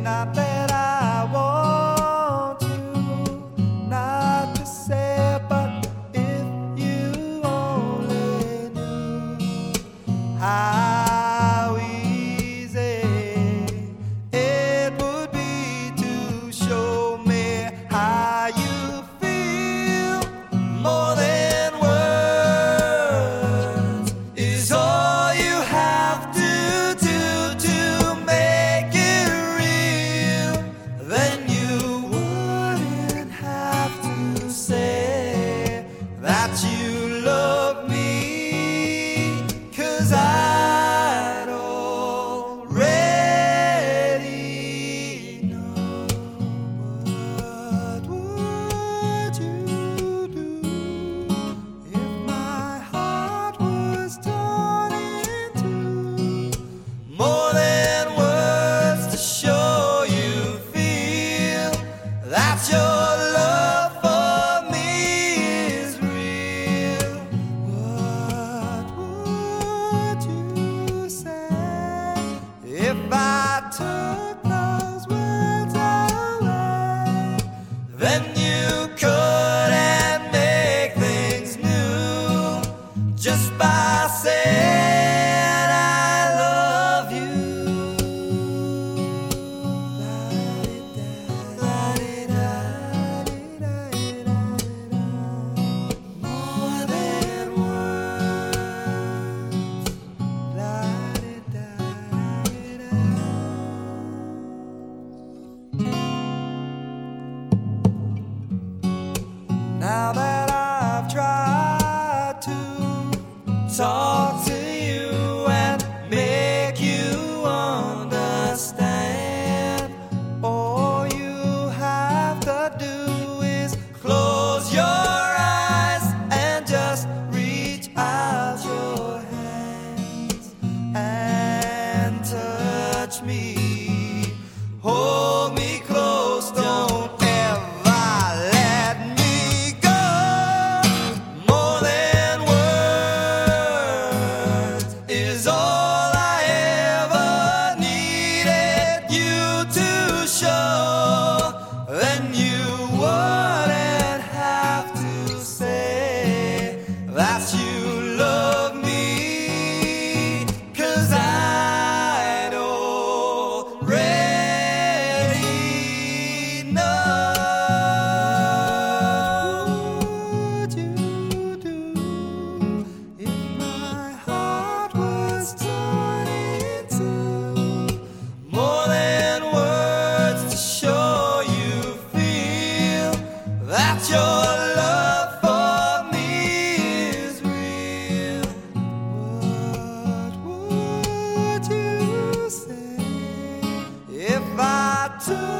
Not that I want to, not to say, but if you only knew how easy it would be to show me how you feel. More than words is all you have to do to make it real. Then you wouldn't have to say that you love me, 'cause I'd already know. What would you do if my heart was torn into more than words to show you feel that your love for me is real? What would you say if I took those words away? Then you couldn't make things new just by saying I love you. More than words. Now that I've tried to talk to you and make you understand, all you have to do is close your eyes and just reach out your hands and touch me. Hold me close, don't ever let me go. More than words is all I ever needed you to show. Then you wouldn't have to say that you love me, 'cause I'd already know. What would you do if my heart was torn into more than words to show you feel that your love for me is real? What would you say if I took